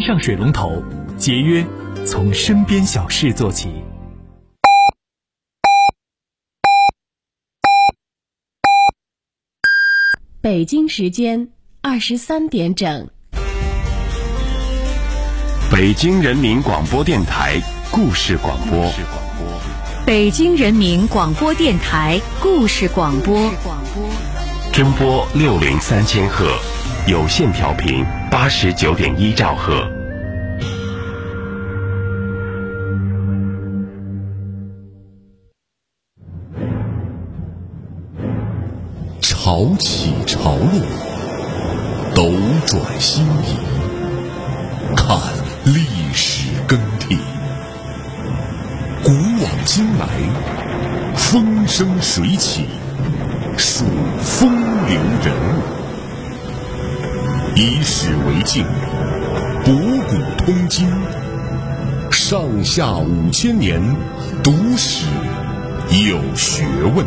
上水龙头，节约从身边小事做起。 北京时间23点整。 北京人民广播电台故事广播。 北京人民广播电台故事广播。 中波603000赫，有线调频89.1兆赫。 潮起潮落，斗转星移，看历史更替，古往今来，风生水起，数风流人物，以史为镜，博古通今，上下5000年，读史有学问。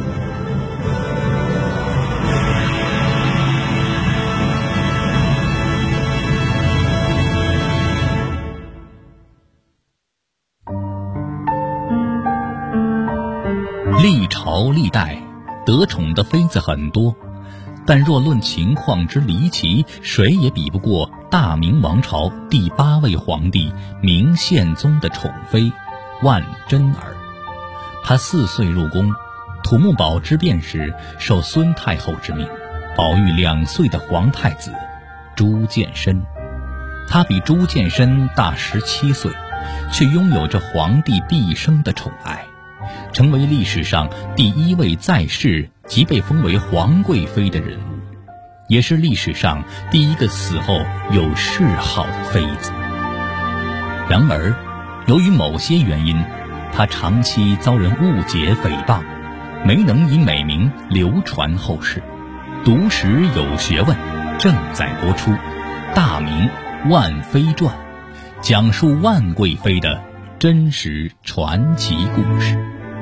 历朝历代得宠的妃子很多，但若论情况之离奇，谁也比不过大明王朝第8位皇帝明宪宗的宠妃万贞儿。她4岁入宫，土木堡之变时受孙太后之命，保育2岁的皇太子朱见深。他比朱见深大17岁，却拥有着皇帝毕生的宠爱，成为历史上第1位在世即被封为皇贵妃的人物，也是历史上第1个死后有谥号的妃子。然而，由于某些原因，她长期遭人误解诽谤，没能以美名流传后世。读史有学问正在播出《大明万妃传》，讲述万贵妃的真实传奇故事。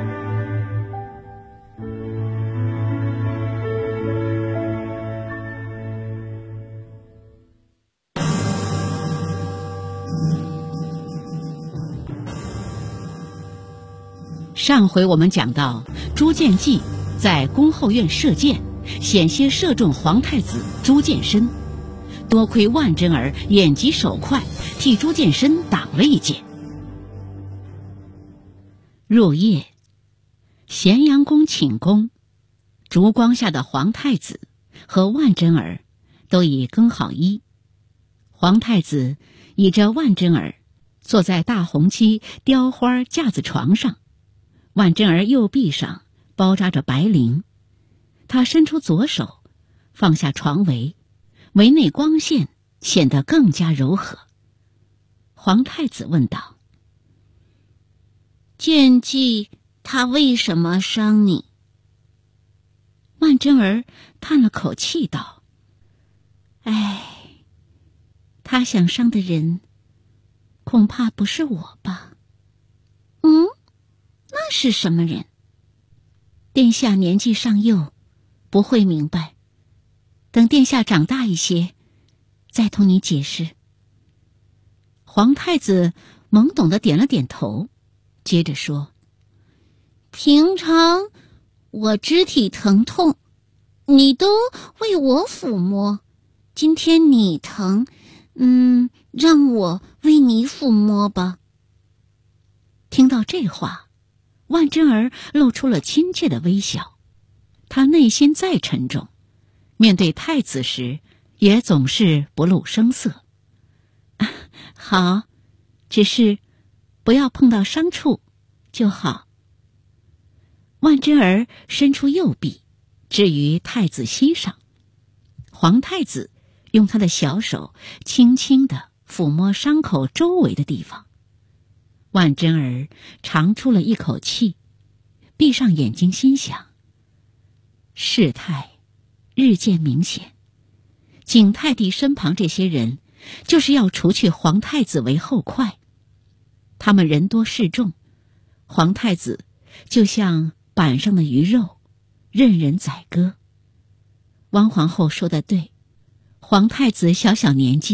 上回我们讲到，朱见济在宫后院射箭，险些射中皇太子朱见深，多亏万贞儿眼疾手快，替朱见深挡了一箭。入夜，咸阳宫寝宫，烛光下的皇太子和万贞儿都已更好衣。皇太子倚着万贞儿，坐在大红漆雕花架子床上，万贞儿右臂上包扎着白绫，他伸出左手，放下床围，围内光线显得更加柔和。皇太子问道：“见济他为什么伤你？”万贞儿叹了口气道：“唉，他想伤的人恐怕不是我吧？”“那是什么人？”“殿下年纪尚幼，不会明白，等殿下长大一些再同你解释。”皇太子懵懂地点了点头，接着说：“平常我肢体疼痛，你都为我抚摸，今天你疼，让我为你抚摸吧。”听到这话，万贞儿露出了亲切的微笑。她内心再沉重，面对太子时也总是不露声色。好，只是不要碰到伤处就好。万贞儿伸出右臂，置于太子膝上。皇太子用他的小手轻轻地抚摸伤口周围的地方。万贞儿长出了一口气，闭上眼睛心想：事态日渐明显，景泰帝身旁这些人就是要除去皇太子为后快。他们人多势众，皇太子就像板上的鱼肉，任人宰割。汪皇后说得对，皇太子小小年纪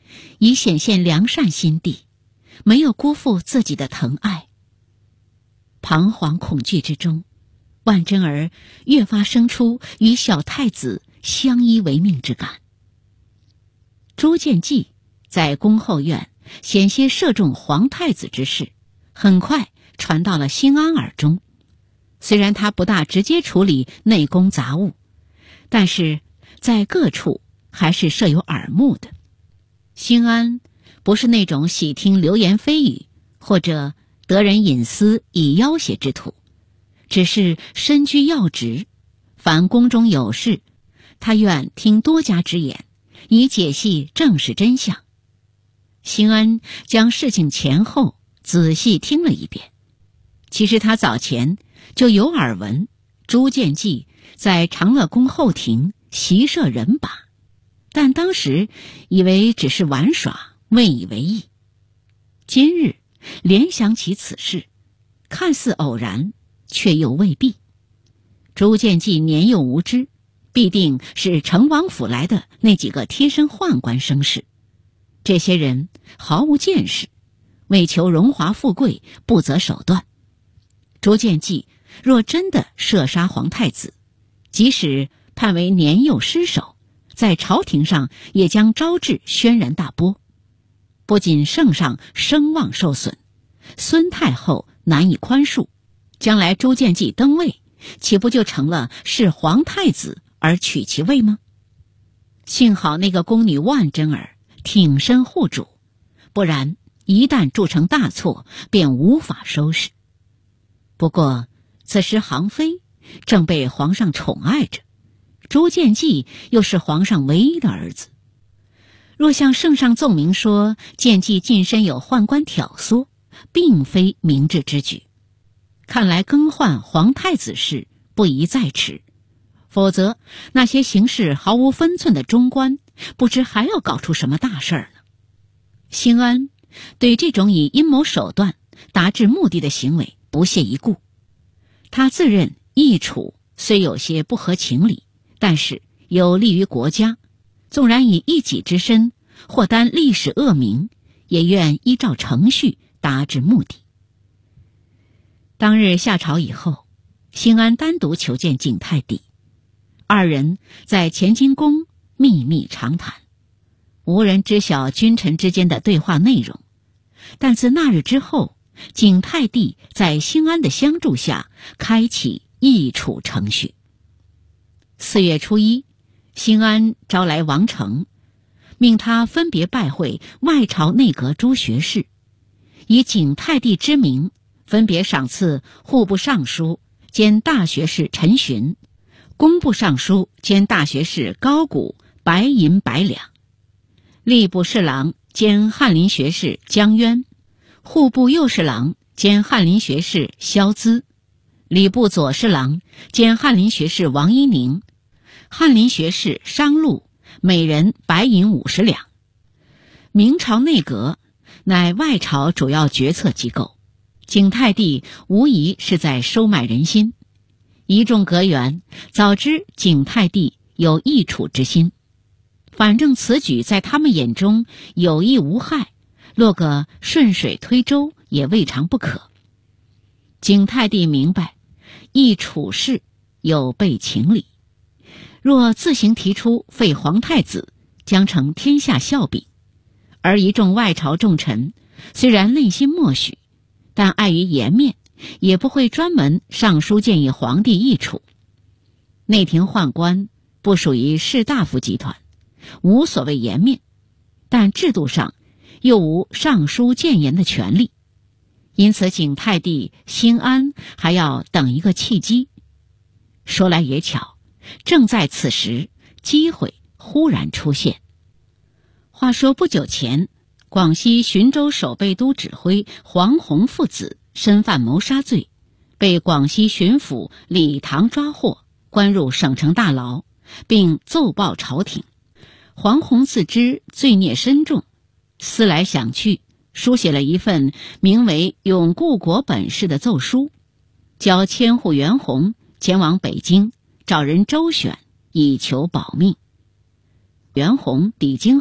以显现良善心地，没有辜负自己的疼爱。彷徨恐惧之中，万贞儿越发生出与小太子相依为命之感。朱见济在宫后院险些射中皇太子之事，很快传到了兴安耳中。虽然他不大直接处理内宫杂务，但是在各处还是设有耳目的。兴安不是那种喜听流言蜚语或者得人隐私以要挟之徒，只是身居要职，凡宫中有事，他愿听多家之言，以解析正史真相。兴安将事情前后仔细听了一遍，其实他早前就有耳闻朱见济在长乐宫后庭袭射人把，但当时以为只是玩耍，未以为意。今日联想起此事，看似偶然，却又未必。朱见济年幼无知，必定是成王府来的那几个贴身宦官生事。这些人毫无见识，为求荣华富贵，不择手段。朱见济若真的射杀皇太子，即使判为年幼失手，在朝廷上也将招致轩然大波。不仅圣上声望受损，孙太后难以宽恕，将来朱见济登位，岂不就成了是皇太子而取其位吗？幸好那个宫女万贞儿挺身护主，不然一旦铸成大错，便无法收拾。不过此时航妃正被皇上宠爱着，朱见济又是皇上唯一的儿子，若向圣上奏明说见济近身有宦官挑唆，并非明智之举。看来更换皇太子事不宜再迟，否则那些行事毫无分寸的中官，不知还要搞出什么大事儿呢。兴安对这种以阴谋手段达至目的的行为不屑一顾，他自认易处虽有些不合情理，但是有利于国家，纵然以一己之身或担历史恶名，也愿依照程序达至目的。当日下朝以后，兴安单独求见景泰帝，二人在乾清宫秘密长谈，无人知晓君臣之间的对话内容。但自那日之后，景泰帝在兴安的相助下开启议处程序。4月初1，兴安招来王成，命他分别拜会外朝内阁诸学士，以景泰帝之名分别赏赐户部尚书兼大学士陈询、工部尚书兼大学士高谷白银100两，吏部侍郎兼翰林学士江渊，户部右侍郎兼翰林学士萧资，礼部左侍郎兼翰林学士王一宁，翰林学士商禄每人白银50两。明朝内阁乃外朝主要决策机构，景泰帝无疑是在收买人心。一众阁员早知景泰帝有益处之心，反正此举在他们眼中有益无害，落个顺水推舟也未尝不可。景泰帝明白益处事有悖情理，若自行提出废皇太子，将成天下笑柄。而一众外朝重臣虽然内心默许，但碍于颜面，也不会专门上书建议皇帝议处。内廷宦官不属于士大夫集团，无所谓颜面，但制度上又无上书谏言的权利，因此景泰帝兴安还要等一个契机。说来也巧，正在此时，机会忽然出现。话说不久前，广西浔州守备都指挥黄洪父子身犯谋杀罪，被广西巡抚李唐抓获，关入省城大牢，并奏报朝廷。黄洪自知罪孽深重，思来想去，书写了一份名为《永固国本事》的奏书，交千户袁弘前往北京找人周旋，以求保命。袁弘抵京后，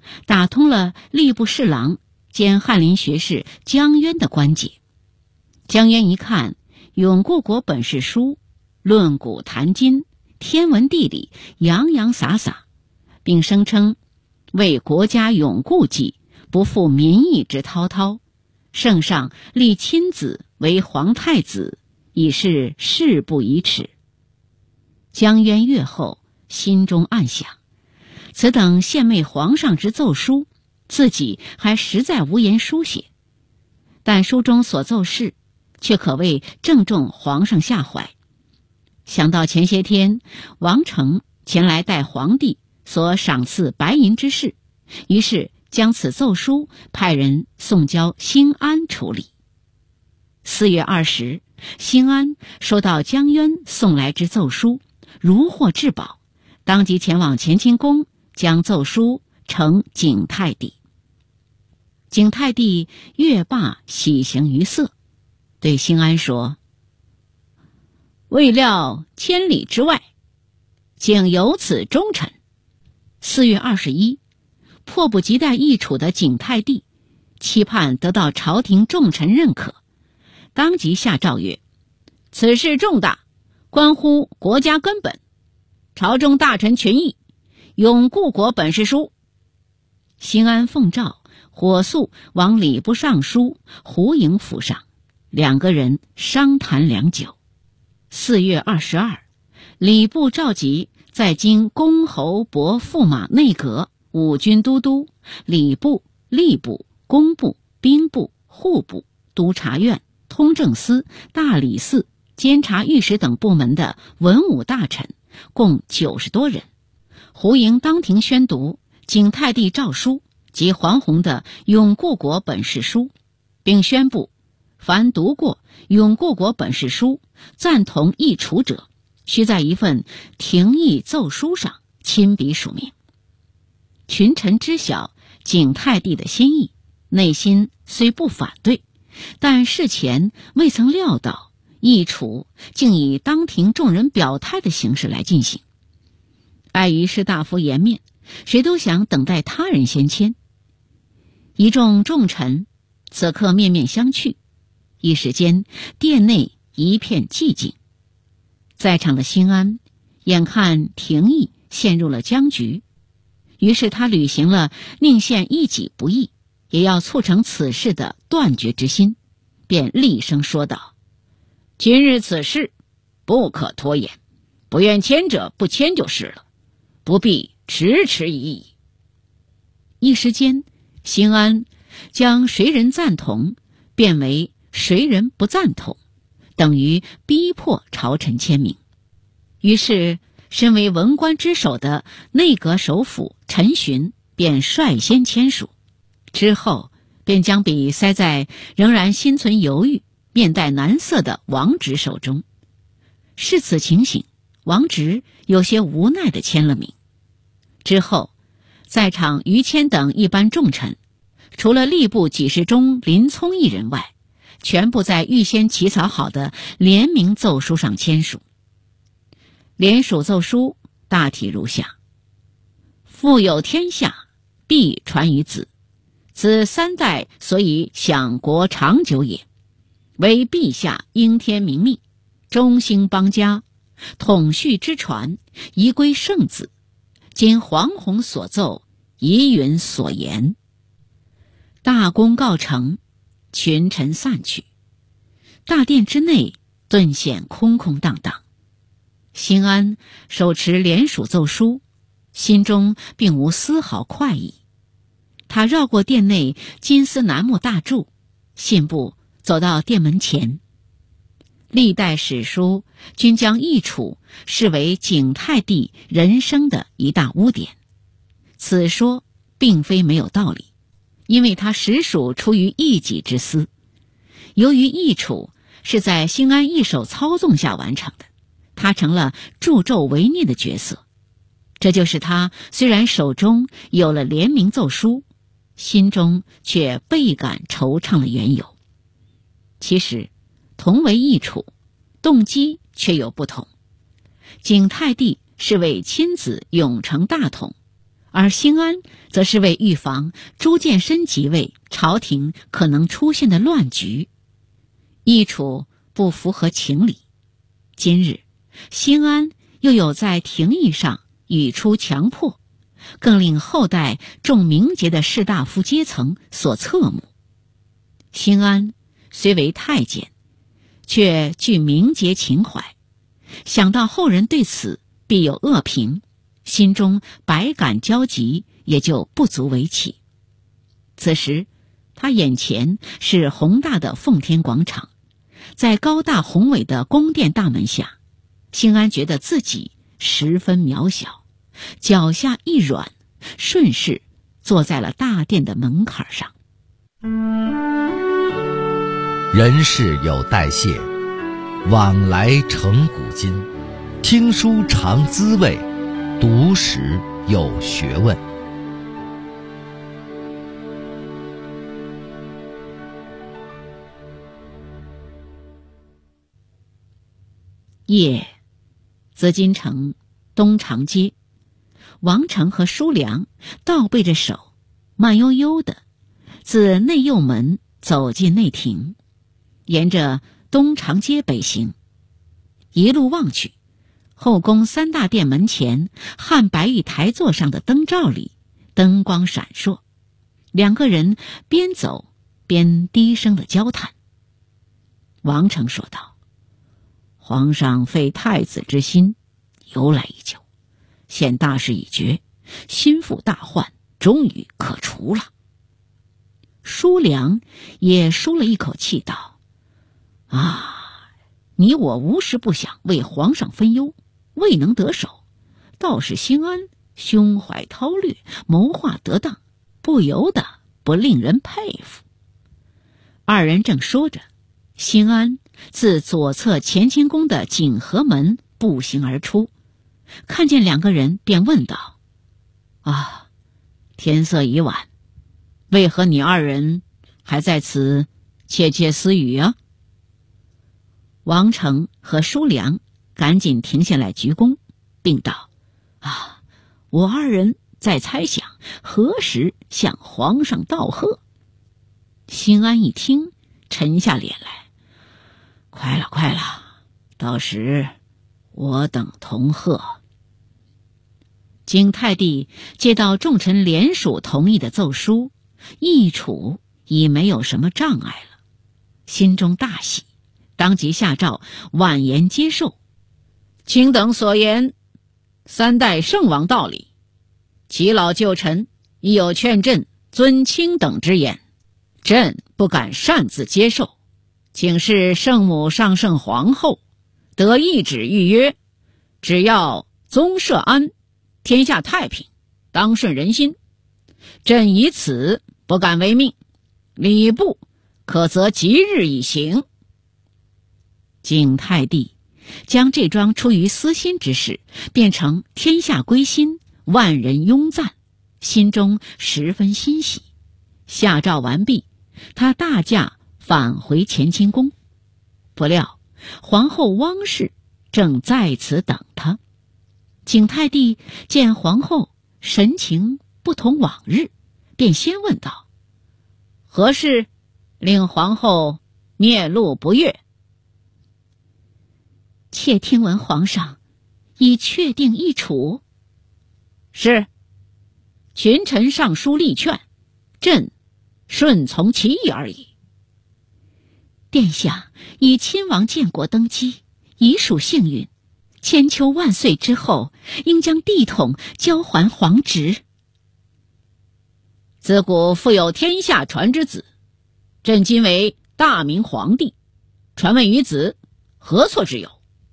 打通了吏部侍郎兼翰林学士江渊的关节。江渊一看《永固国本事书》，论古谈今，天文地理，洋洋洒洒，并声称为国家永固计，不负民意之滔滔，圣上立亲子为皇太子，已是事不宜迟。江渊阅后，心中暗想，此等献媚皇上之奏书，自己还实在无言书写，但书中所奏事却可谓正中皇上下怀。想到前些天王成前来代皇帝所赏赐白银之事，于是将此奏书派人送交兴安处理。4月20，兴安收到江渊送来之奏书，如获至宝，当即前往乾清宫，将奏书呈景泰帝。景泰帝阅罢，喜形于色，对兴安说：“未料千里之外，竟有此忠臣。”4月21，迫不及待易处的景泰帝期盼得到朝廷重臣认可，当即下诏曰：“此事重大，关乎国家根本，朝中大臣群议，永固国本事书。”兴安奉诏，火速往礼部尚书胡营府上，两个人商谈良久。4月22，礼部召集在京公侯伯驸马内阁、五军都督、礼部、吏部、工部、兵部、户部、督察院、通政司、大理寺、监察御史等部门的文武大臣，共90多人。胡营当庭宣读景泰帝诏书及黄宏的《永固国本事书》，并宣布凡读过《永固国本事书》赞同议处者，须在一份廷议奏书上亲笔署名。群臣知晓景泰帝的心意，内心虽不反对，但事前未曾料到议处竟以当庭众人表态的形式来进行。碍于士大夫颜面，谁都想等待他人先签。一众重臣此刻面面相觑，一时间殿内一片寂静。在场的兴安眼看廷议陷入了僵局，于是他履行了宁献一己不义，也要促成此事的断绝之心，便厉声说道：“今日此事不可拖延，不愿签者不签就是了，不必迟迟已矣。”一时间，兴安将谁人赞同变为谁人不赞同，等于逼迫朝臣签名。于是身为文官之首的内阁首辅陈询便率先签署，之后便将笔塞在仍然心存犹豫、面带难色的王直手中。视此情形，王直有些无奈地签了名。之后在场于谦等一般重臣，除了吏部给事中林聪一人外，全部在预先起草好的联名奏书上签署。联署奏书大体如下：富有天下，必传于子，此3代所以享国长久也。为陛下应天明命，中兴邦家，统序之传，宜归圣子。今黄宏所奏，宜允所言。大功告成，群臣散去，大殿之内顿显空空荡荡。兴安手持联署奏书，心中并无丝毫快意。他绕过殿内金丝楠木大柱，信步走到殿门前。历代史书均将议处视为景泰帝人生的一大污点，此说并非没有道理，因为他实属出于一己之私。由于议处是在兴安一手操纵下完成的，他成了助纣为虐的角色。这就是他虽然手中有了联名奏书，心中却倍感惆怅的缘由。其实同为议处，动机却有不同。景泰帝是为亲子永成大统， 而兴安则是为预防朱见深即位，朝廷可能出现的乱局。易楚不符合情理，今日兴安又有在廷议上语出强迫，更令后代重名节的士大夫阶层所侧目。兴安虽为太监，却具名节情怀，想到后人对此必有恶评，心中百感交集，也就不足为奇。此时他眼前是宏大的奉天广场，在高大宏伟的宫殿大门下，兴安觉得自己十分渺小，脚下一软，顺势坐在了大殿的门槛上。 人事有代谢，往来成古今。听书尝滋味，读史有学问。 夜，紫禁城东长街，王成和叔良倒背着手，慢悠悠地自内右门走进内廷，沿着东长街北行。一路望去，后宫三大殿门前汉白玉台座上的灯罩里灯光闪烁，两个人边走边低声的交谈。王成说道：皇上废太子之心由来已久，现大势已决，心腹大患终于可除了。叔良也舒了一口气道：你我无时不想为皇上分忧，未能得手，倒是兴安胸怀韬略，谋划得当，不由得不令人佩服。二人正说着，兴安自左侧乾清宫的景和门步行而出，看见两个人便问道：天色已晚，为何你二人还在此窃窃私语啊？王成和叔良赶紧停下来鞠躬，并道：我二人在猜想何时向皇上道贺。兴安一听，沉下脸来：快了，到时我等同贺。景泰帝接到众臣联署同意的奏书，易楚已没有什么障碍了，心中大喜，当即下诏婉言接受。卿等所言，三代圣王道理，耆老旧臣亦有劝朕尊卿等之言，朕不敢擅自接受，请示圣母上圣皇后，得一旨预约，只要宗社安，天下太平，当顺人心，朕以此不敢违命，礼部可择吉日以行。景泰帝将这桩出于私心之事变成天下归心，万人拥赞，心中十分欣喜。下诏完毕，他大驾返回乾清宫，不料皇后汪氏正在此等他。景泰帝见皇后神情不同往日，便先问道：何事令皇后面露不悦？妾听闻皇上已确定易楚。是，群臣上书力劝，朕顺从其意而已。殿下以亲王建国登基，已属幸运，千秋万岁之后，应将帝统交还皇侄。自古复有天下传之子，朕今为大明皇帝，传位于子，何错之有？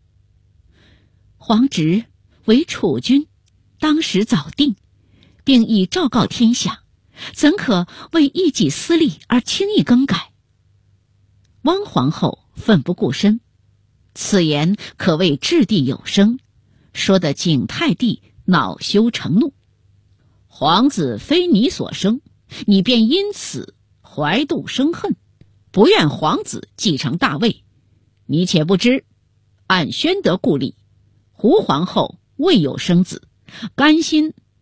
皇侄为储君，当时早定，并已昭告天下，怎可为一己私利而轻易更改？汪皇后奋不顾身，此言可谓掷地有声，说得景泰帝恼羞成怒。皇子非你所生，你便因此怀妒生恨，不愿皇子继承大位。你且不知，按宣德故例，胡皇后未有生子，甘心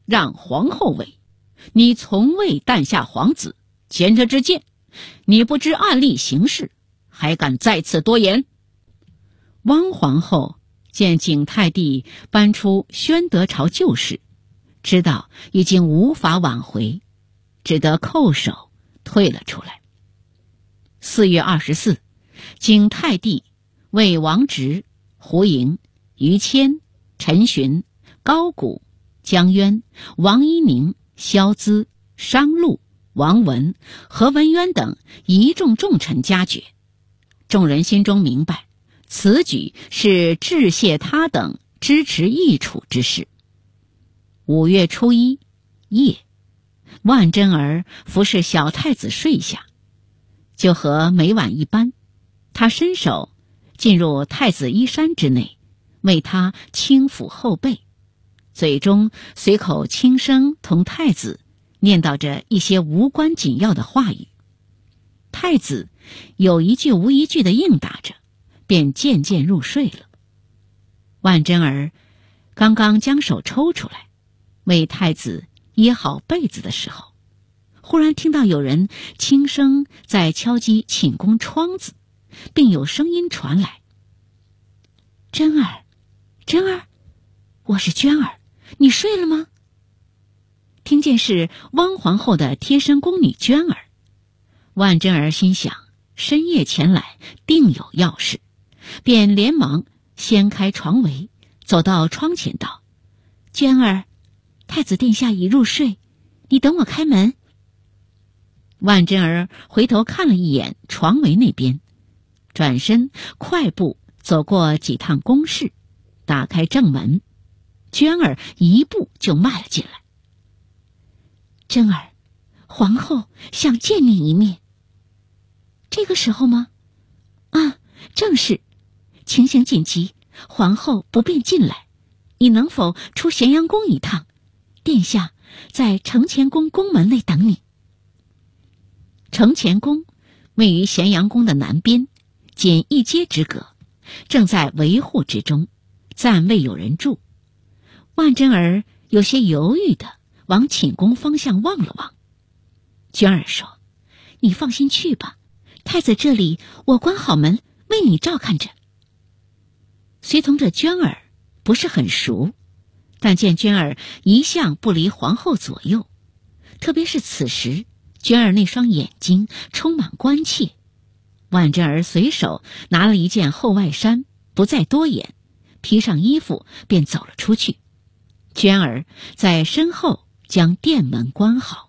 让皇后为，你从未诞下皇子，前车之鉴，你不知按例行事，还敢再次多言？”汪皇后见景泰帝搬出宣德朝旧事，知道已经无法挽回，只得叩首退了出来。4月24，景泰帝为王直、胡盈、于谦、陈询、高古、江渊、王一宁、萧咨、商禄、王文、何文渊等一众重臣加爵。众人心中明白，此举是致谢他等支持易楚之事。5月初1夜，万贞儿服侍小太子睡下，就和每晚一般，他伸手进入太子衣衫之内，为他轻抚后背，嘴中随口轻声同太子念叨着一些无关紧要的话语。太子有一句无一句地应答着，便渐渐入睡了。万贞儿刚刚将手抽出来为太子掖好被子的时候，忽然听到有人轻声在敲击寝宫窗子，并有声音传来：“贞儿，贞儿，我是娟儿，你睡了吗？”听见是汪皇后的贴身宫女娟儿，万贞儿心想深夜前来定有要事，便连忙掀开床围，走到窗前道：“娟儿，太子殿下已入睡，你等我开门。”万贞儿回头看了一眼床围那边，转身快步走过几趟宫室，打开正门，娟儿一步就迈了进来。“贞儿，皇后想见你一面。”“这个时候吗？”“啊，正是。情形紧急，皇后不便进来，你能否出咸阳宫一趟？殿下在承乾宫宫门内等你。”承乾宫位于咸阳宫的南边，仅一街之隔，正在维护之中，暂未有人住。万贞儿有些犹豫地往寝宫方向望了望。娟儿说：“你放心去吧，太子这里我关好门，为你照看着。”随同着娟儿不是很熟，但见娟儿一向不离皇后左右，特别是此时娟儿那双眼睛充满关切。万贞儿随手拿了一件厚外衫，不再多言，披上衣服便走了出去。娟儿在身后将殿门关好。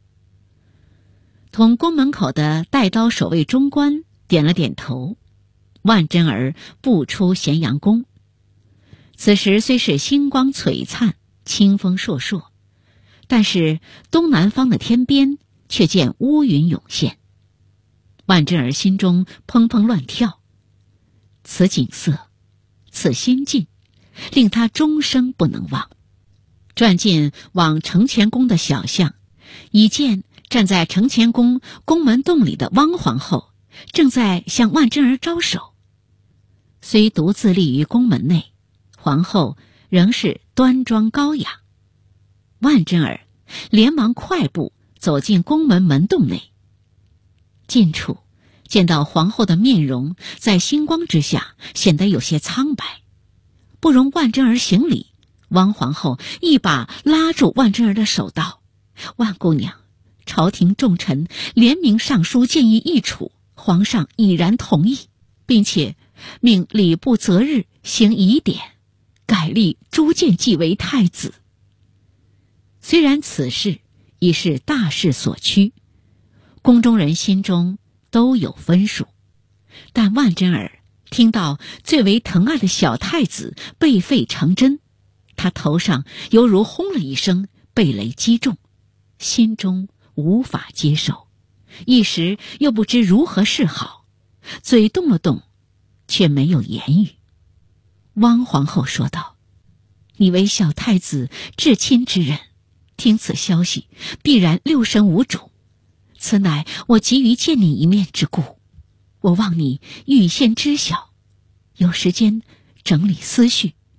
同宫门口的带刀守卫中官点了点头，万贞儿步出咸阳宫。此时虽是星光璀璨，清风烁烁，但是东南方的天边却见乌云涌现。万贞儿心中砰砰乱跳，此景色，此心境，令他终生不能忘。转进往承乾宫的小巷，已见站在承乾宫宫门洞里的汪皇后正在向万贞儿招手。虽独自立于宫门内，皇后仍是端庄高雅。万贞儿连忙快步走进宫门门洞内，近处见到皇后的面容在星光之下显得有些苍白，不容万贞儿行礼。汪皇后一把拉住万贞儿的手道：“万姑娘，朝廷重臣联名上书建议易楚，皇上已然同意，并且命礼部择日行仪典，改立朱见继为太子。”虽然此事已是大势所趋，宫中人心中都有分数，但万贞儿听到最为疼爱的小太子被废成真，他头上犹如轰了一声，被雷击中，心中无法接受，一时又不知如何是好，嘴动了动，却没有言语。汪皇后说道：“你为小太子至亲之人，听此消息必然六神无主，此乃我急于见你一面之故，我望你预先知晓，有时间整理思绪，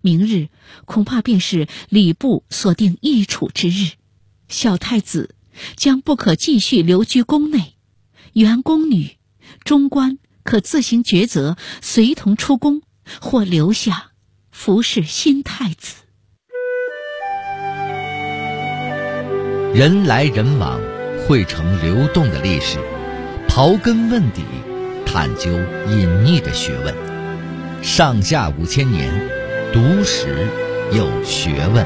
明日恐怕便是礼部所定易处之日，小太子将不可继续留居宫内，原宫女、中官可自行抉择，随同出宫，或留下服侍新太子。 人来人往，汇成流动的历史，刨根问底，探究隐匿的学问。上下5000年，读史有学问。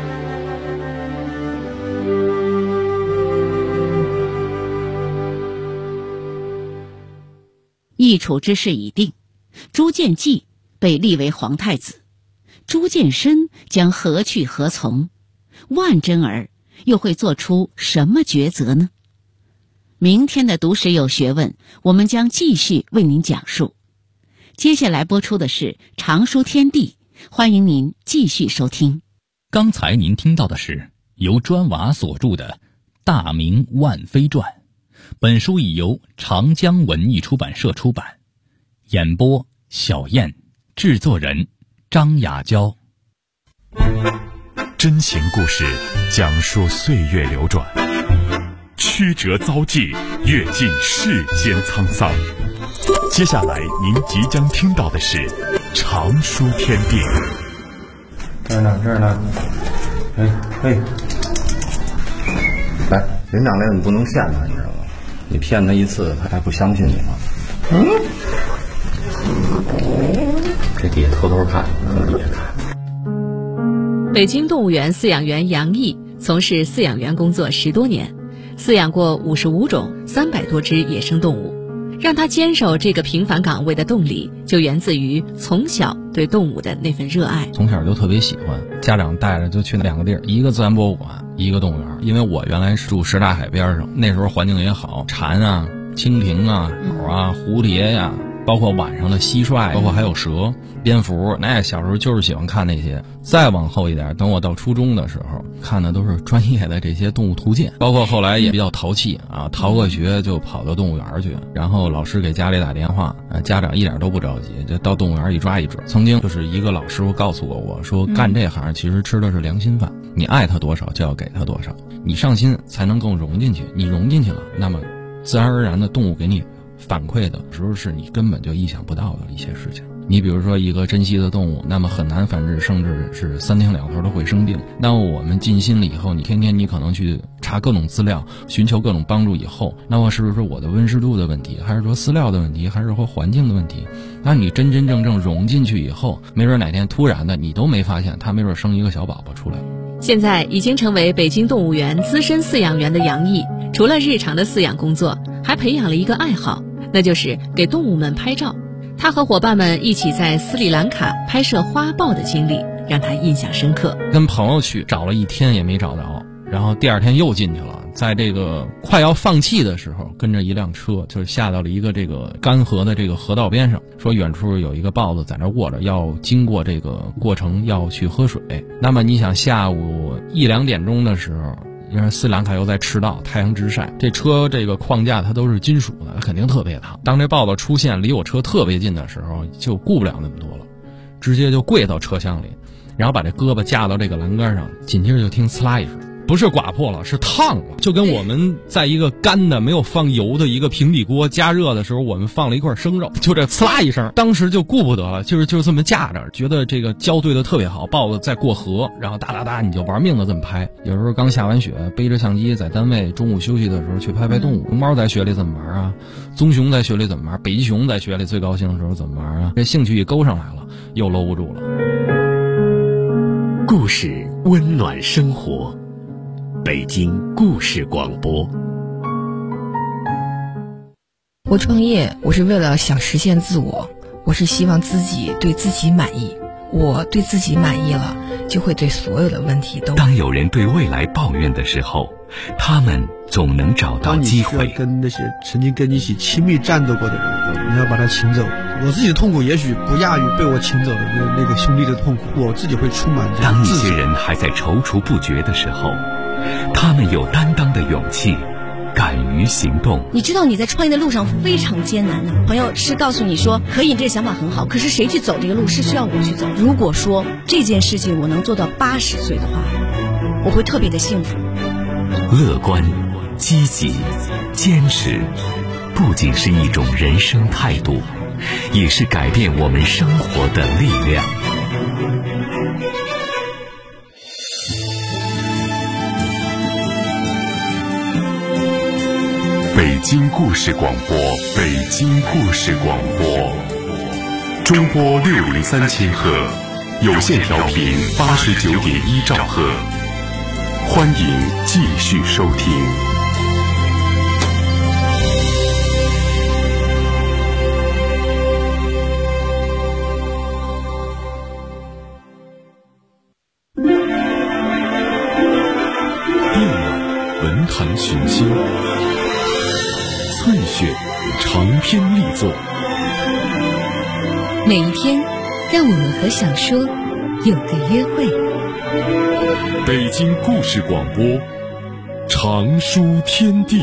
易处之事已定，朱见济被立为皇太子，朱见深将何去何从？万贞儿又会做出什么抉择呢？明天的读史有学问，我们将继续为您讲述。接下来播出的是常书天地，欢迎您继续收听。 刚才您听到的是由砖瓦所著的《大明万妃传》，本书已由长江文艺出版社出版。演播小燕，制作人张雅娇。 真情故事讲述岁月流转，曲折遭际，阅尽世间沧桑。接下来您即将听到的是常书天地。 这儿呢，嘿，来，领奖来你不能骗他，你知道吗？你骗他一次，他还不相信你吗？这底下偷偷看，底下看。 北京动物园饲养员杨毅从事饲养员工作10多年，饲养过55种300多只野生动物。让他坚守这个平凡岗位的动力，就源自于从小对动物的那份热爱。 从小就特别喜欢，家长带着就去2个地儿，一个自然博物馆，一个动物园。因为我原来是住什刹海边上，那时候环境也好，蝉啊、蜻蜓啊、鸟啊、蝴蝶呀，包括晚上的蟋蟀，包括还有蛇、蝙蝠，那小时候就是喜欢看那些。再往后一点，等我到初中的时候，看的都是专业的这些动物图鉴，包括后来也比较淘气啊，逃个学就跑到动物园去，然后老师给家里打电话，家长一点都不着急，就到动物园一抓一准。曾经就是一个老师傅告诉我说干这行其实吃的是良心饭，你爱他多少就要给他多少，你上心才能更融进去，你融进去了，那么自然而然的动物给你反馈的时候是你根本就意想不到的一些事情。你比如说一个珍稀的动物，那么很难繁殖，甚至是3天2头都会生病。那么我们尽心了以后，你天天你可能去查各种资料，寻求各种帮助以后，那么是不是我的温湿度的问题，还是说饲料的问题，还是说环境的问题？那你真真正正融进去以后，没准哪天突然的你都没发现，它没准生一个小宝宝出来。 现在已经成为北京动物园资深饲养员的杨毅，除了日常的饲养工作，还培养了一个爱好，那就是给动物们拍照。他和伙伴们一起在斯里兰卡拍摄花豹的经历让他印象深刻。 跟朋友去找了1天也没找着，然后第2天又进去了，在这个快要放弃的时候，跟着一辆车就是下到了一个这个干河的这个河道边上，说远处有一个豹子在那卧着，要经过这个过程要去喝水。那么你想下午1、2点钟的时候，因为斯里兰卡又在赤道，太阳直晒，这车这个框架它都是金属的，肯定特别烫。当这豹子出现离我车特别近的时候，就顾不了那么多了，直接就跪到车厢里，然后把这胳膊架到这个栏杆上，紧接着就听呲啦一声，不是刮破了，是烫了，就跟我们在一个干的没有放油的一个平底锅加热的时候，我们放了一块生肉，就这呲啦一声，当时就顾不得了，就这么架着，觉得这个胶对的特别好，豹子在过河，然后哒哒哒你就玩命的这么拍。有时候刚下完雪，背着相机在单位中午休息的时候去拍拍动物，熊猫在雪里怎么玩啊，棕熊在雪里怎么玩，北极熊在雪里最高兴的时候怎么玩啊，这兴趣一勾上来了，又搂不住了。 故事温暖生活，北京故事广播。 我创业，我是为了想实现自我，我是希望自己对自己满意，我对自己满意了，就会对所有的问题都。 当有人对未来抱怨的时候，他们总能找到机会。 当你需要跟那些曾经跟你一起亲密战斗过的人，你要把他请走。我自己的痛苦也许不亚于被我请走的那个兄弟的痛苦，我自己会充满这当一自责。 些人还在踌躇不决的时候，他们有担当的勇气， 敢于行动。 你知道你在创业的路上非常艰难的，朋友是告诉你说可以，这个想法很好，可是谁去走这个路是需要我去走。如果说这件事情我能做到80岁的话，我会特别的幸福。 乐观、积极、坚持，不仅是一种人生态度，也是改变我们生活的力量。 北京故事广播，北京故事广播，中波603赫，有线调频89.1兆赫，欢迎继续收听。 电影文坛群星，翠雪长篇力作。 每一天，让我们和小说有个约会。 北京故事广播，长书天地。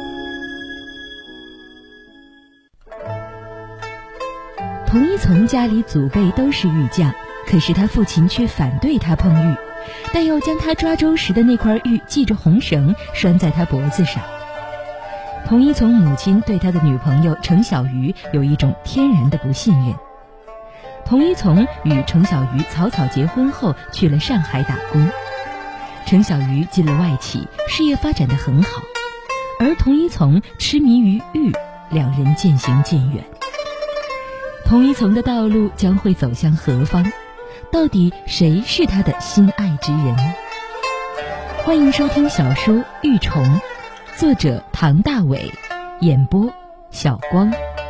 童一从家里祖辈都是玉匠，可是他父亲却反对他碰玉，但又将他抓周时的那块玉系着红绳拴在他脖子上。童一从母亲对他的女朋友程小鱼有一种天然的不信任。童一从与程小鱼草草结婚后去了上海打工，程小鱼进了外企，事业发展得很好，而童一从痴迷于玉，两人渐行渐远。童一从的道路将会走向何方？到底谁是他的心爱之人？欢迎收听小说《玉虫》，作者唐大伟，演播小光。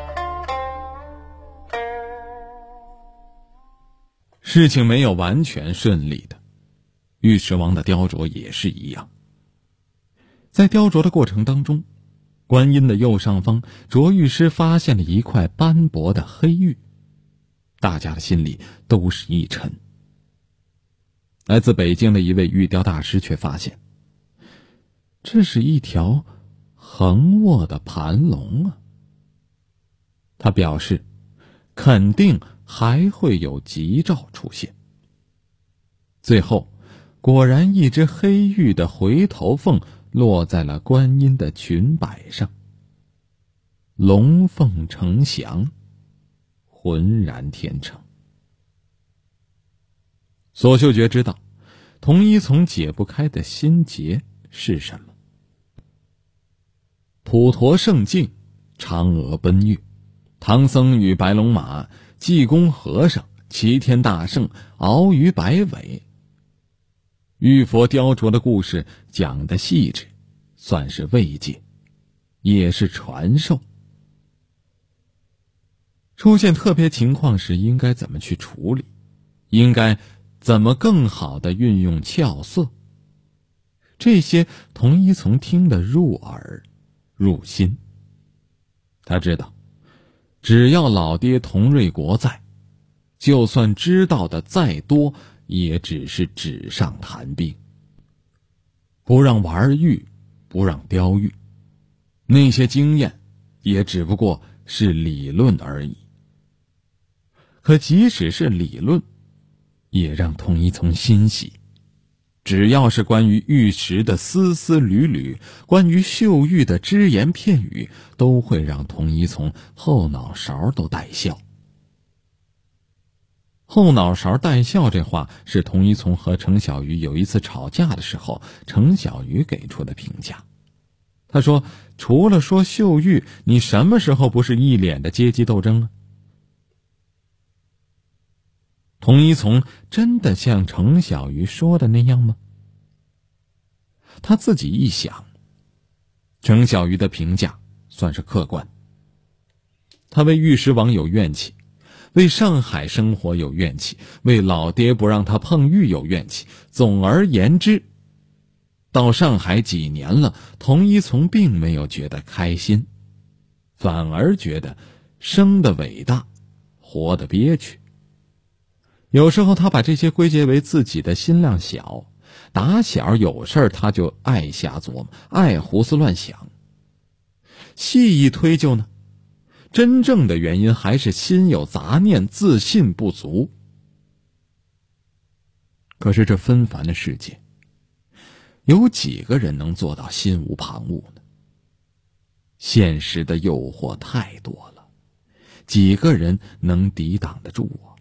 事情没有完全顺利的，玉石王的雕琢也是一样。在雕琢的过程当中，观音的右上方，琢玉师发现了一块斑驳的黑玉，大家的心里都是一沉。来自北京的一位玉雕大师却发现，这是一条横卧的盘龙啊。他表示，肯定还会有吉兆出现。最后，果然一只黑玉的回头凤落在了观音的裙摆上，龙凤呈祥，浑然天成。索秀觉知道，童一从解不开的心结是什么。普陀圣境，嫦娥奔月，唐僧与白龙马，济公和尚，齐天大圣，鳌鱼摆尾。玉佛雕琢的故事讲得细致，算是慰藉，也是传授。出现特别情况时应该怎么去处理，应该怎么更好地运用俏色，这些童一从听得入耳入心。他知道，只要老爹童瑞国在，就算知道的再多，也只是纸上谈兵。不让玩玉，不让雕玉，那些经验也只不过是理论而已。可即使是理论，也让童一从欣喜。只要是关于玉石的丝丝缕缕，关于绣玉的只言片语，都会让童一从后脑勺都带笑。后脑勺带笑这话是童一从和程小鱼有一次吵架的时候，程小鱼给出的评价。他说，除了说绣玉，你什么时候不是一脸的阶级斗争啊？童一从真的像程小鱼说的那样吗？他自己一想，程小鱼的评价算是客观。他为玉石王有怨气，为上海生活有怨气，为老爹不让他碰玉有怨气。总而言之，到上海几年了，童一从并没有觉得开心，反而觉得生的伟大，活的憋屈。有时候他把这些归结为自己的心量小，打小有事儿他就爱瞎琢磨，爱胡思乱想， 细一推究呢，真正的原因还是心有杂念，自信不足。可是这纷繁的世界，有几个人能做到心无旁骛呢？现实的诱惑太多了，几个人能抵挡得住啊？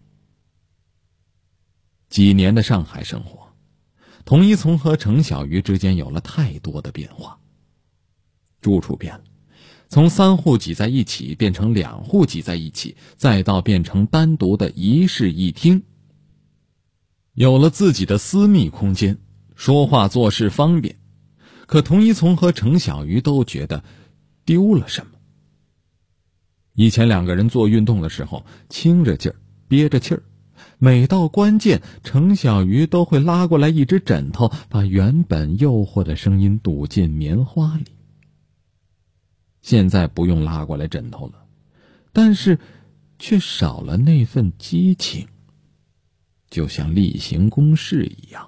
几年的上海生活，童一从和程小鱼之间有了太多的变化。住处变了，从3户挤在一起变成2户挤在一起，再到变成单独的一室一厅。有了自己的私密空间，说话做事方便，可童一从和程小鱼都觉得丢了什么。以前2个人做运动的时候，轻着劲儿，憋着气儿，每到关键，程小鱼都会拉过来一只枕头，把原本诱惑的声音堵进棉花里。现在不用拉过来枕头了，但是却少了那份激情，就像例行公事一样。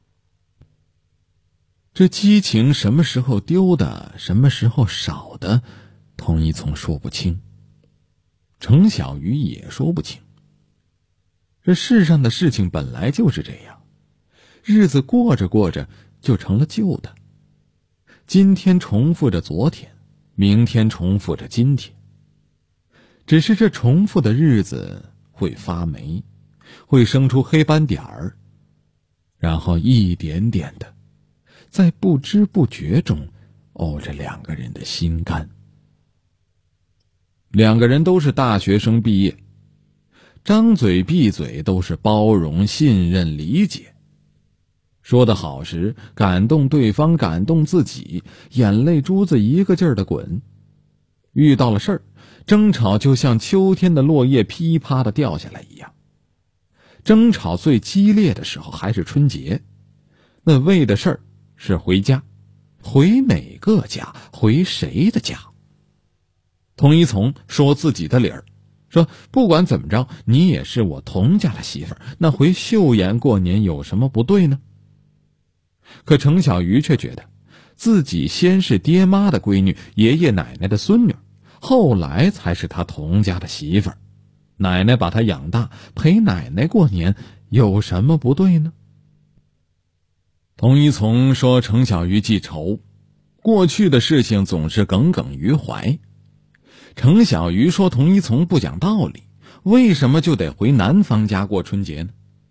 这激情什么时候丢的，什么时候少的，童一从说不清，程小鱼也说不清。这世上的事情本来就是这样，日子过着过着就成了旧的，今天重复着昨天，明天重复着今天。只是这重复的日子会发霉，会生出黑斑点儿，然后一点点的在不知不觉中沤着2个人的心肝。2个人都是大学生毕业，张嘴闭嘴都是包容、信任、理解。说得好时，感动对方，感动自己，眼泪珠子一个劲儿的滚。遇到了事儿，争吵就像秋天的落叶噼啪的掉下来一样。争吵最激烈的时候还是春节，那为的事儿是回家，回哪个家，回谁的家？童一从说自己的理儿，说不管怎么着，你也是我童家的媳妇儿，那回秀妍过年有什么不对呢？可程小鱼却觉得自己先是爹妈的闺女，爷爷奶奶的孙女，后来才是他童家的媳妇儿。奶奶把他养大，陪奶奶过年有什么不对呢？童一从说程小鱼记仇，过去的事情总是耿耿于怀。程小鱼说童一从不讲道理，为什么就得回男方家过春节呢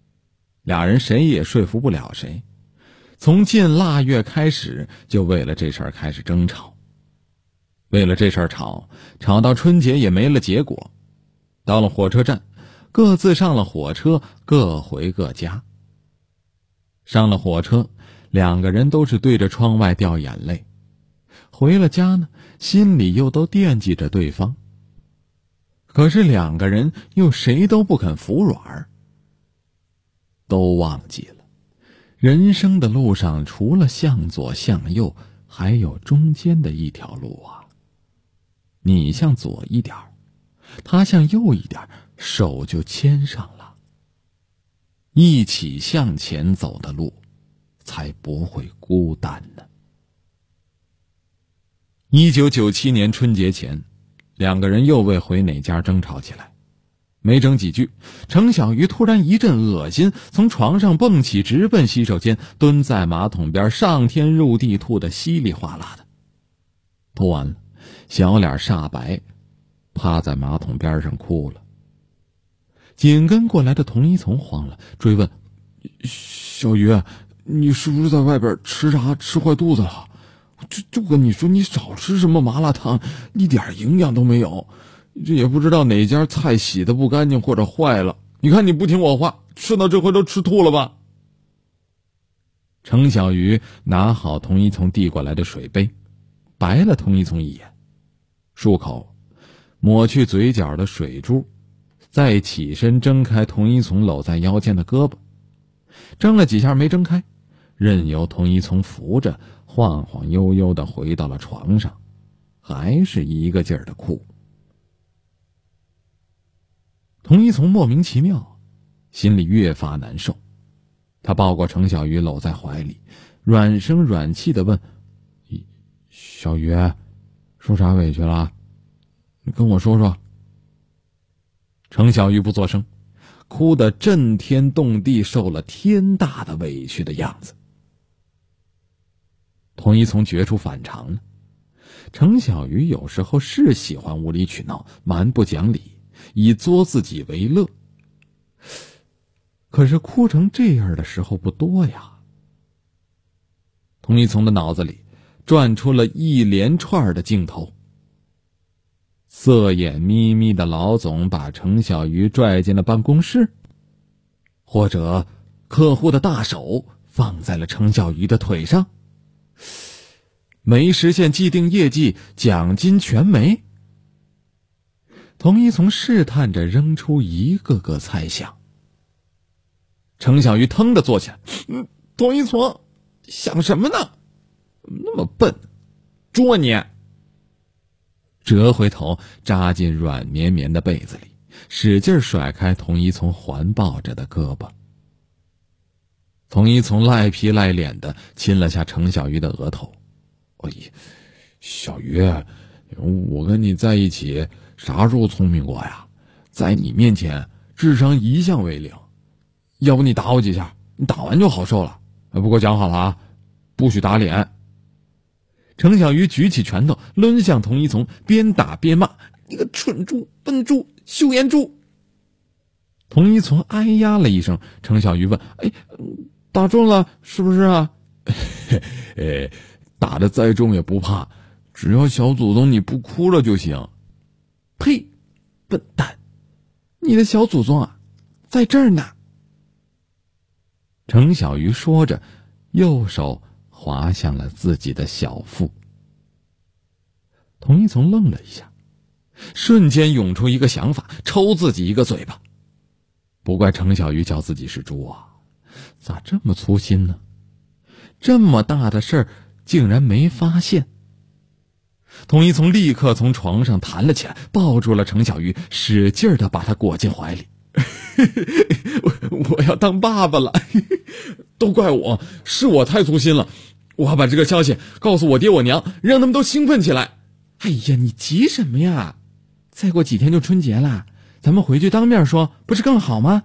？2人谁也说服不了谁，从近腊月开始就为了这事儿开始争吵，为了这事儿吵到春节也没了结果。到了火车站，各自上了火车，各回各家。上了火车，2个人都是对着窗外掉眼泪。回了家呢，心里又都惦记着对方。可是2个人又谁都不肯服软，都忘记了人生的路上除了向左向右，还有中间的一条路啊。你向左一点，他向右一点，手就牵上了，一起向前走的路才不会孤单呢。1997年春节前，2个人又为回哪家争吵起来。没争几句，程小鱼突然一阵恶心，从床上蹦起，直奔洗手间，蹲在马桶边，上天入地吐得稀里哗啦的。吐完了，小脸煞白，趴在马桶边上哭了。紧跟过来的童一从慌了，追问：小鱼，你是不是在外边吃啥吃坏肚子了？就跟你说，你少吃什么麻辣烫，一点营养都没有。这也不知道哪家菜洗的不干净或者坏了，你看你不听我话，吃到这回都吃吐了吧？程小鱼拿好童一从递过来的水杯，白了童一从一眼，漱口，抹去嘴角的水珠，再起身挣开童一从搂在腰间的胳膊，挣了几下没挣开，任由童一从扶着，晃晃悠悠地回到了床上，还是一个劲儿的哭。童一从莫名其妙，心里越发难受。他抱过程小鱼搂在怀里，软声软气地问：小鱼， 受啥委屈了？你跟我说说。程小鱼不作声，哭得震天动地，受了天大的委屈的样子。童一从觉出反常了，程小鱼有时候是喜欢无理取闹，蛮不讲理，以作自己为乐。可是哭成这样的时候不多呀。童一从的脑子里转出了一连串的镜头。色眼眯眯的老总把程小鱼拽进了办公室，或者客户的大手放在了程小鱼的腿上，没实现既定业绩，奖金全没。童一从试探着扔出一个个猜想。程小鱼腾地坐起来，童一从想什么呢？那么笨，捉你！折回头扎进软绵绵的被子里，使劲甩开童一从环抱着的胳膊。童一从赖皮赖脸的亲了下程小鱼的额头。小鱼，我跟你在一起啥时候聪明过呀？在你面前智商一向为零，要不你打我几下，你打完就好受了。不过讲好了啊，不许打脸。程小鱼举起拳头抡向童一从，边打边骂：“你个蠢猪、笨猪、秀颜猪！”童一从哎呀了一声。程小鱼问：“打中了是不是啊？”打得再重也不怕，只要小祖宗你不哭了就行。呸！笨蛋，你的小祖宗啊，在这儿呢。程小鱼说着，右手滑向了自己的小腹。童一从愣了一下，瞬间涌出一个想法，抽自己一个嘴巴。不怪程小鱼叫自己是猪啊，咋这么粗心呢？这么大的事儿竟然没发现。童一从立刻从床上弹了起来，抱住了程小鱼，使劲地把他裹进怀里。我要当爸爸了，都怪我，是我太粗心了，我要把这个消息告诉我爹我娘，让他们都兴奋起来。哎呀，你急什么呀？再过几天就春节了，咱们回去当面说，不是更好吗？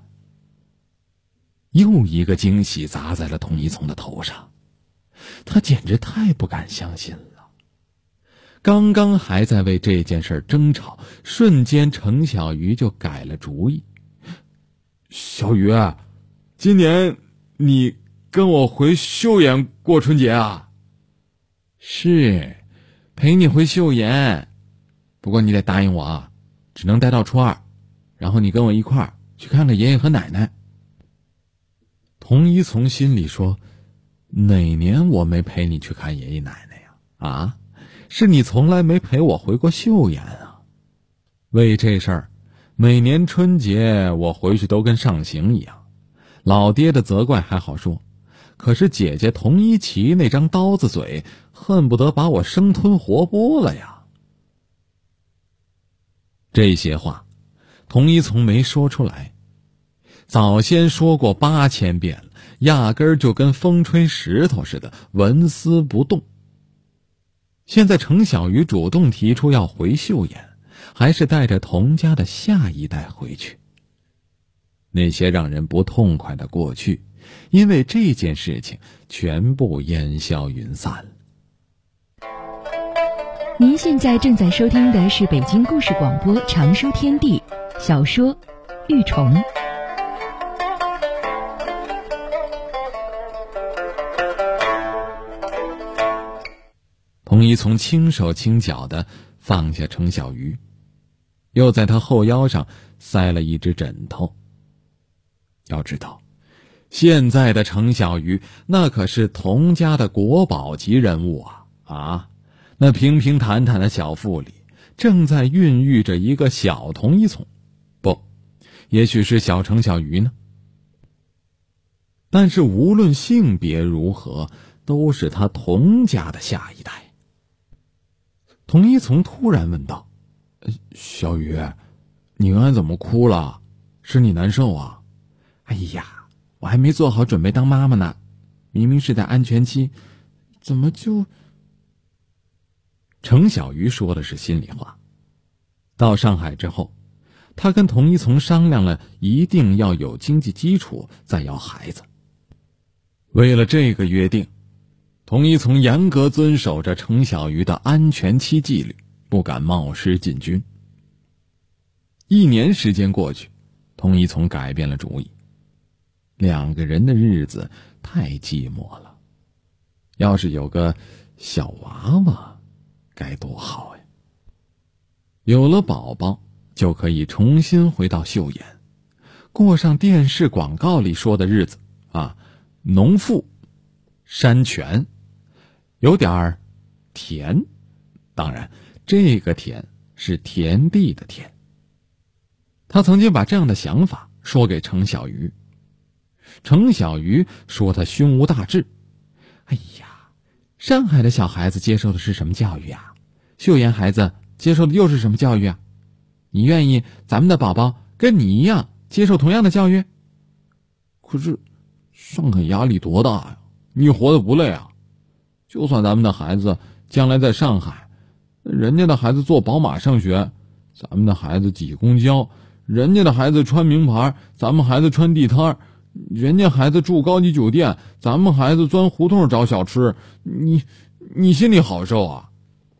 又一个惊喜砸在了童一从的头上，他简直太不敢相信了。刚刚还在为这件事争吵，瞬间程小鱼就改了主意。小鱼，今年你跟我回岫岩过春节啊？是，陪你回岫岩，不过你得答应我啊，只能待到初2，然后你跟我一块儿去看看爷爷和奶奶。童一从心里说，哪年我没陪你去看爷爷奶奶呀？啊，是你从来没陪我回过岫岩啊。为这事儿，每年春节我回去都跟上刑一样。老爹的责怪还好说，可是姐姐童一奇那张刀子嘴，恨不得把我生吞活剥了呀。这些话童一从没说出来，早先说过8000遍了，压根儿就跟风吹石头似的，纹丝不动。现在程小鱼主动提出要回岫岩，还是带着童家的下一代回去。那些让人不痛快的过去，因为这件事情全部烟消云散了。 您现在正在收听的是北京故事广播长收天地小说《玉虫》。 童一从轻手轻脚地放下程小鱼，又在他后腰上塞了一只枕头。要知道，现在的程小鱼那可是童家的国宝级人物啊！那平平坦坦的小腹里正在孕育着一个小童一从，不，也许是小程小鱼呢。但是无论性别如何，都是他童家的下一代。童一从突然问道：“小鱼，你刚才怎么哭了？是你难受啊？”“哎呀，我还没做好准备当妈妈呢，明明是在安全期，怎么就……” 程小鱼说的是心里话。到上海之后，他跟童一从商量了，一定要有经济基础再要孩子。为了这个约定，童一从严格遵守着程小鱼的安全期纪律，不敢冒失进军。1年时间过去，童一从改变了主意。2个人的日子太寂寞了，要是有个小娃娃该多好呀！有了宝宝，就可以重新回到岫岩，过上电视广告里说的日子啊，农妇山泉，有点儿甜，当然这个甜是田地的田。他曾经把这样的想法说给程小鱼，程小鱼说他胸无大志。哎呀，上海的小孩子接受的是什么教育啊？岫岩孩子接受的又是什么教育啊？你愿意咱们的宝宝跟你一样接受同样的教育？可是上海压力多大呀，你活得不累啊？就算咱们的孩子将来在上海，人家的孩子坐宝马上学，咱们的孩子挤公交，人家的孩子穿名牌，咱们孩子穿地摊，人家孩子住高级酒店，咱们孩子钻胡同找小吃，你心里好受啊？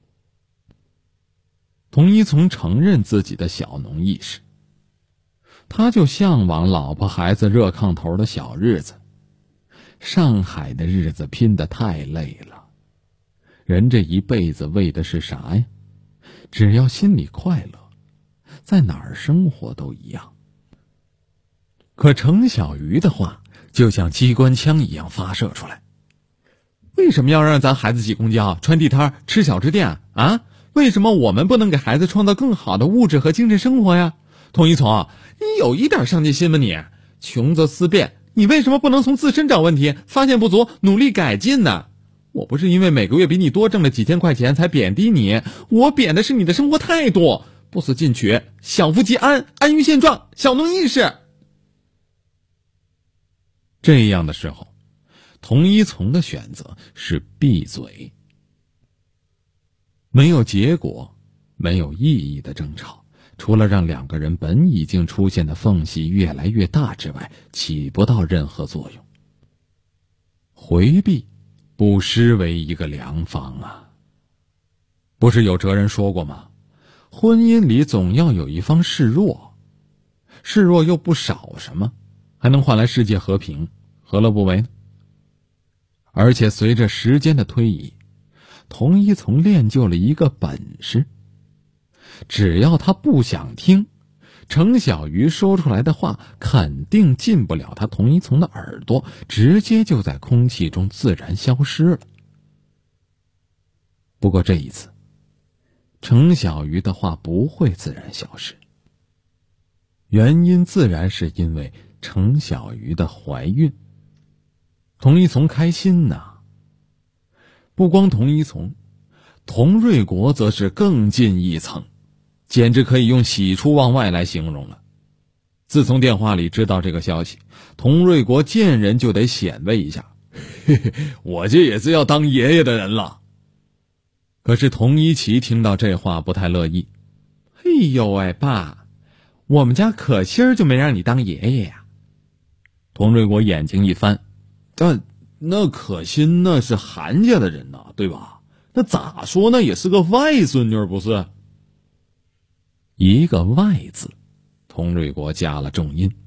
童一从承认自己的小农意识，他就向往老婆孩子热炕头的小日子。上海的日子拼得太累了，人这一辈子为的是啥呀？只要心里快乐，在哪儿生活都一样。可程小鱼的话就像机关枪一样发射出来。为什么要让咱孩子挤公交、穿地摊、吃小吃店啊？为什么我们不能给孩子创造更好的物质和精神生活呀？童一从，你有一点上进心吗你？穷则思变，你为什么不能从自身找问题，发现不足，努力改进呢？我不是因为每个月比你多挣了几千块钱才贬低你，我贬的是你的生活态度，不思进取，享福即安，安于现状，小农意识。这样的时候，童一从的选择是闭嘴。没有结果，没有意义的争吵，除了让2个人本已经出现的缝隙越来越大之外，起不到任何作用。回避不失为一个良方啊。不是有哲人说过吗？婚姻里总要有一方示弱，示弱又不少什么，还能换来世界和平，何乐不为呢？而且随着时间的推移，童一从练就了一个本事，只要他不想听，程小鱼说出来的话肯定进不了他童一从的耳朵，直接就在空气中自然消失了。不过这一次，程小鱼的话不会自然消失，原因自然是因为程小鱼的怀孕。童一从开心呐。不光童一从，童瑞国则是更进一层，简直可以用喜出望外来形容了。自从电话里知道这个消息，童瑞国见人就得显摆一下，嘿嘿，我这也是要当爷爷的人了。可是童一奇听到这话不太乐意。哎呦喂，爸，我们家可心儿就没让你当爷爷呀。童瑞国眼睛一翻，但那可心那是韩家的人呐，对吧？那咋说那也是个外孙女不是？一个外字，童瑞国加了重音。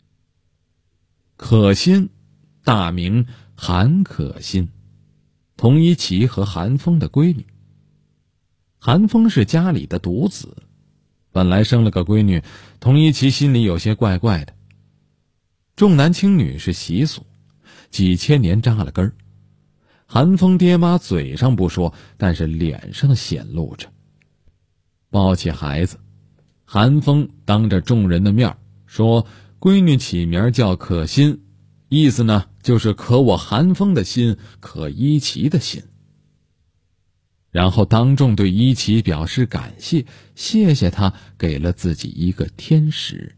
可心，大名韩可心，童一奇和韩风的闺女。韩风是家里的独子，本来生了个闺女，童一奇心里有些怪怪的。重男轻女是习俗，几千年扎了根儿。韩风爹妈嘴上不说，但是脸上显露着。抱起孩子，韩风当着众人的面说闺女起名叫可心，意思呢就是可我韩风的心，可一奇的心。然后当众对一奇表示感谢，谢谢他给了自己一个天使。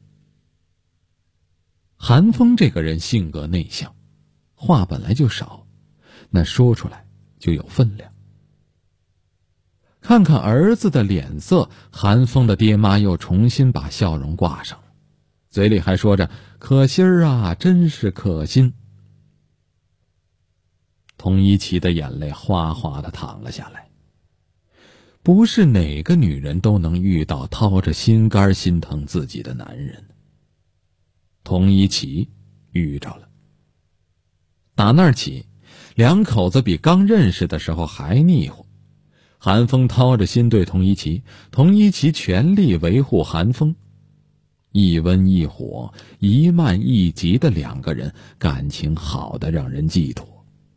韩风这个人性格内向，话本来就少，那说出来就有分量。 看看儿子的脸色，韩风的爹妈又重新把笑容挂上，嘴里还说着可心儿啊，真是可心。佟一奇的眼泪哗哗地淌了下来。不是哪个女人都能遇到掏着心肝心疼自己的男人，佟一奇遇着了。打那儿起，两口子比刚认识的时候还腻乎。韩风掏着心对佟一奇，佟一奇全力维护韩风，一温一火，一慢一急的两个人，感情好得让人嫉妒。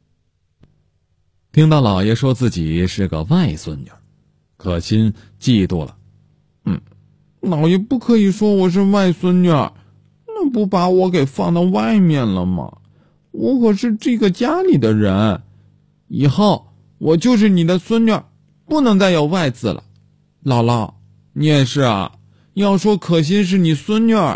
听到老爷说自己是个外孙女，可心嫉妒了。 老爷不可以说我是外孙女，那不把我给放到外面了吗？我可是这个家里的人，以后我就是你的孙女，不能再有外字了。姥姥，你也是啊，要说可心是你孙女。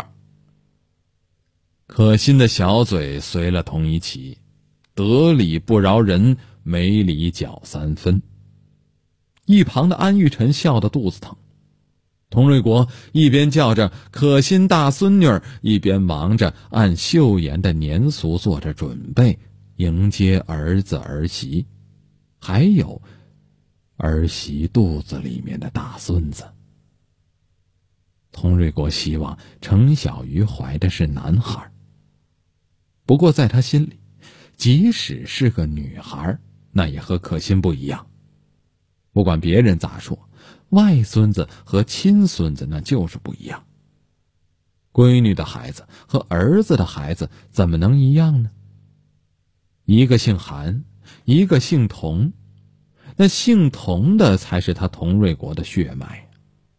可心的小嘴随了佟一奇，得理不饶人，没理搅三分。一旁的安玉晨笑得肚子疼，佟瑞国一边叫着可心大孙女，一边忙着按秀妍的年俗做着准备，迎接儿子儿媳，还有儿媳肚子里面的大孙子。佟瑞国希望程小鱼怀的是男孩，不过在他心里，即使是个女孩，那也和可心不一样。不管别人咋说，外孙子和亲孙子那就是不一样。闺女的孩子和儿子的孩子怎么能一样呢？一个姓韩，一个姓佟，那姓佟的才是他佟瑞国的血脉。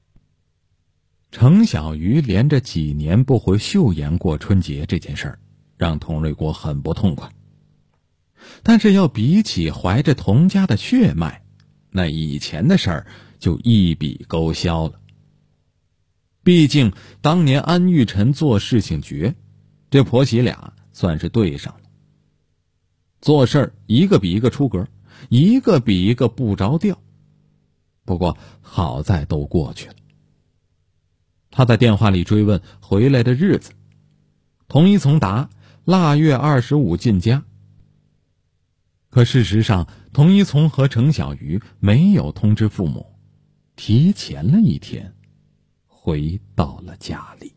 程小鱼连着几年不回秀妍过春节这件事儿，让佟瑞国很不痛快。但是要比起怀着佟家的血脉，那以前的事儿就一笔勾销了。毕竟当年安玉晨做事情绝，这婆媳俩算是对上了。做事儿一个比一个出格，一个比一个不着调。不过好在都过去了。他在电话里追问回来的日子，佟一从答腊月25进家。可事实上，佟一从和程小鱼没有通知父母，提前了一天回到了家里。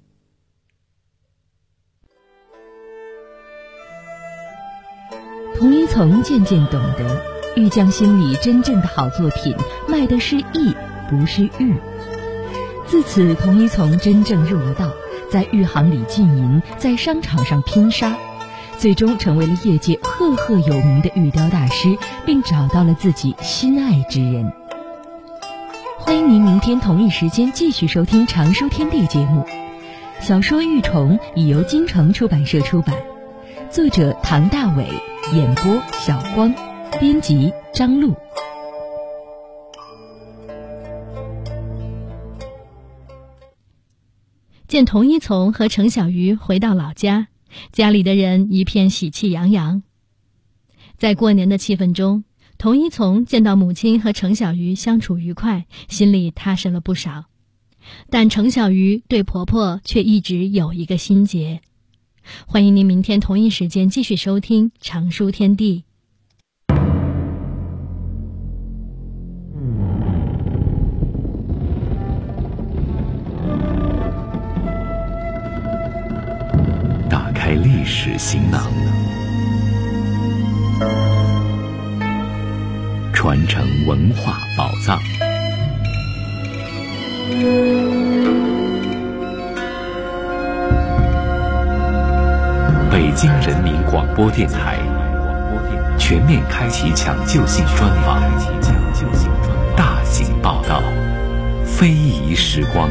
佟一从渐渐懂得，玉匠心里真正的好作品卖的是艺，不是玉。自此，佟一从真正入了道，在玉行里经营，在商场上拼杀，最终成为了业界赫赫有名的玉雕大师，并找到了自己心爱之人。欢迎您明天同一时间继续收听《常书天地》节目。小说《玉虫》已由京城出版社出版，作者唐大伟，演播小光，编辑张璐。 见佟一从和程小鱼回到老家，家里的人一片喜气洋洋。在过年的气氛中，佟一从见到母亲和程小鱼相处愉快，心里踏实了不少。但程小鱼对婆婆却一直有一个心结。欢迎您明天同一时间继续收听《常书天地》。 打开历史行囊，传承文化宝藏。北京人民广播电台全面开启抢救性专访，大型报道，非遗时光。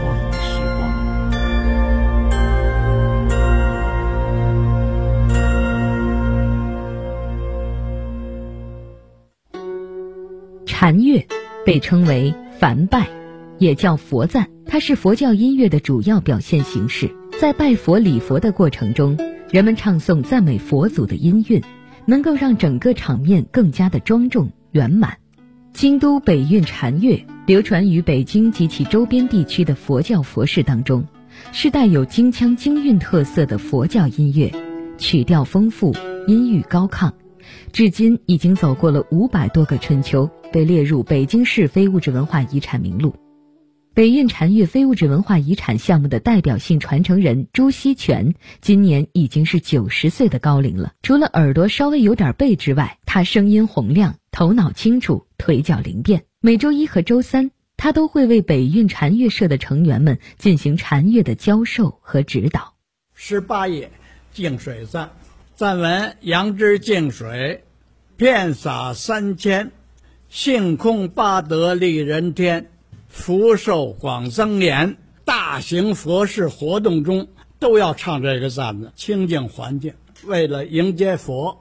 禅乐被称为梵拜，也叫佛赞，它是佛教音乐的主要表现形式。在拜佛礼佛的过程中，人们唱诵赞美佛祖的音韵，能够让整个场面更加的庄重圆满。 京都北运禅乐流传于北京及其周边地区的佛教佛事当中，是带有京腔京韵特色的佛教音乐，曲调丰富，音域高亢，至今已经走过了500多个春秋，被列入北京市非物质文化遗产名录。北运禅乐非物质文化遗产项目的代表性传承人朱锡全今年已经是90岁的高龄了。除了耳朵稍微有点背之外，他声音洪亮，头脑清楚，腿脚灵便。每周一和周三，他都会为北运禅乐社的成员们进行禅乐的教授和指导。 18页净水赞，赞文：杨枝净水，遍洒3000，性空八德利人天，福寿广增延。大型佛事活动中都要唱这个赞子，清净环境，为了迎接佛。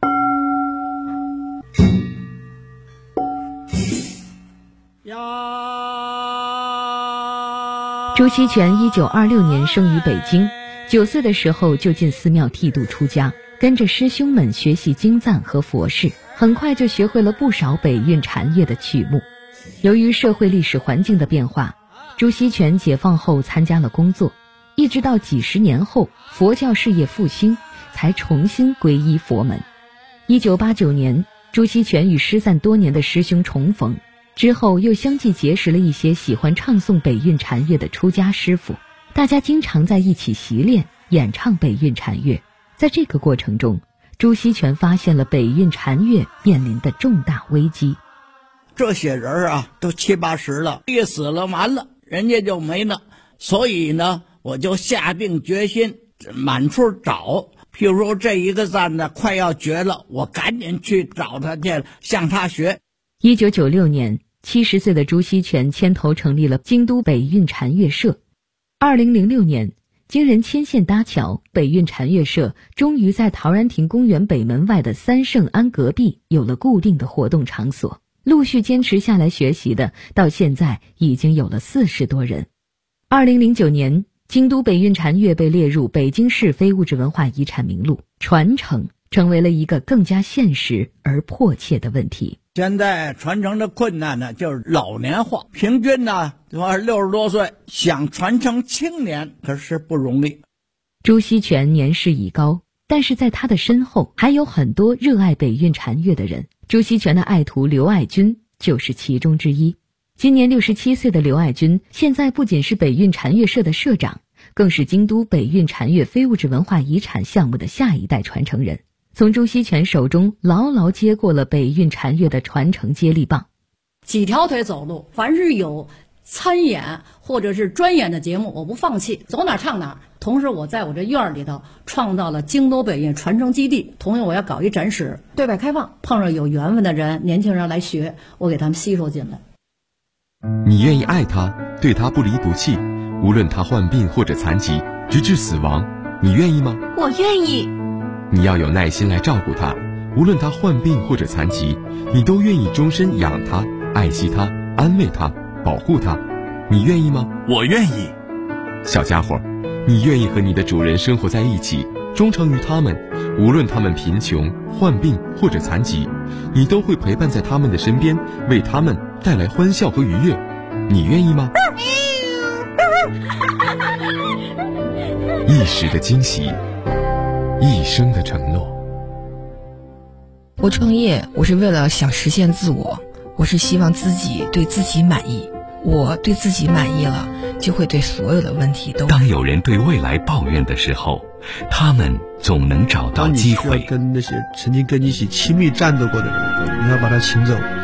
朱锡全1926年生于北京，9岁的时候就进寺庙剃度出家，跟着师兄们学习经赞和佛事，很快就学会了不少北运禅乐的曲目。由于社会历史环境的变化，朱锡全解放后参加了工作，一直到几十年后佛教事业复兴，才重新皈依佛门。1989年，朱锡全与失散多年的师兄重逢，之后又相继结识了一些喜欢唱诵北运禅乐的出家师傅，大家经常在一起习练演唱北运禅乐。在这个过程中，朱锡全发现了北运禅乐面临的重大危机。 这些人啊，都70、80了，一死了完了，人家就没了。所以呢，我就下定决心满处找。譬如说这一个赞呢快要绝了，我赶紧去找他去，向他学。 1996年，70岁的朱锡全牵头成立了京都北运禅乐社。2006年，经人牵线搭桥，北运禅乐社终于在陶然亭公园北门外的三圣庵隔壁有了固定的活动场所。陆续坚持下来学习的，到现在已经有了40多人。2009年，京都北运禅乐被列入北京市非物质文化遗产名录，传承成为了一个更加现实而迫切的问题。 现在传承的困难呢，就是老年化，平均呢60多岁，想传承青年可是不容易。 朱锡全年事已高，但是在他的身后还有很多热爱北运禅乐的人。朱锡全的爱徒刘爱军就是其中之一。今年67岁的刘爱军，现在不仅是北运禅乐社的社长，更是京都北运禅乐非物质文化遗产项目的下一代传承人，从朱锡全手中牢牢接过了北运禅乐的传承接力棒。 几条腿走路，凡是有参演或者是专演的节目，我不放弃，走哪唱哪。同时我在我这院里头创造了京都北运传承基地，同时我要搞一展示，对外开放，碰上有缘分的人，年轻人来学，我给他们吸收进来。 你愿意爱他，对他不离不弃，无论他患病或者残疾，直至死亡，你愿意吗？ 我愿意。 你要有耐心来照顾他，无论他患病或者残疾，你都愿意终身养他，爱惜他，安慰他，保护他，你愿意吗？ 我愿意。 小家伙，你愿意和你的主人生活在一起，忠诚于他们，无论他们贫穷、患病或者残疾，你都会陪伴在他们的身边，为他们带来欢笑和愉悦，你愿意吗？一时的惊喜，一生的承诺。 我创业，我是为了想实现自我，我是希望自己对自己满意。我对自己满意了，就会对所有的问题都。 当有人对未来抱怨的时候，他们总能找到机会。 跟那些曾经跟你一起亲密战斗过的人，你要把他请走。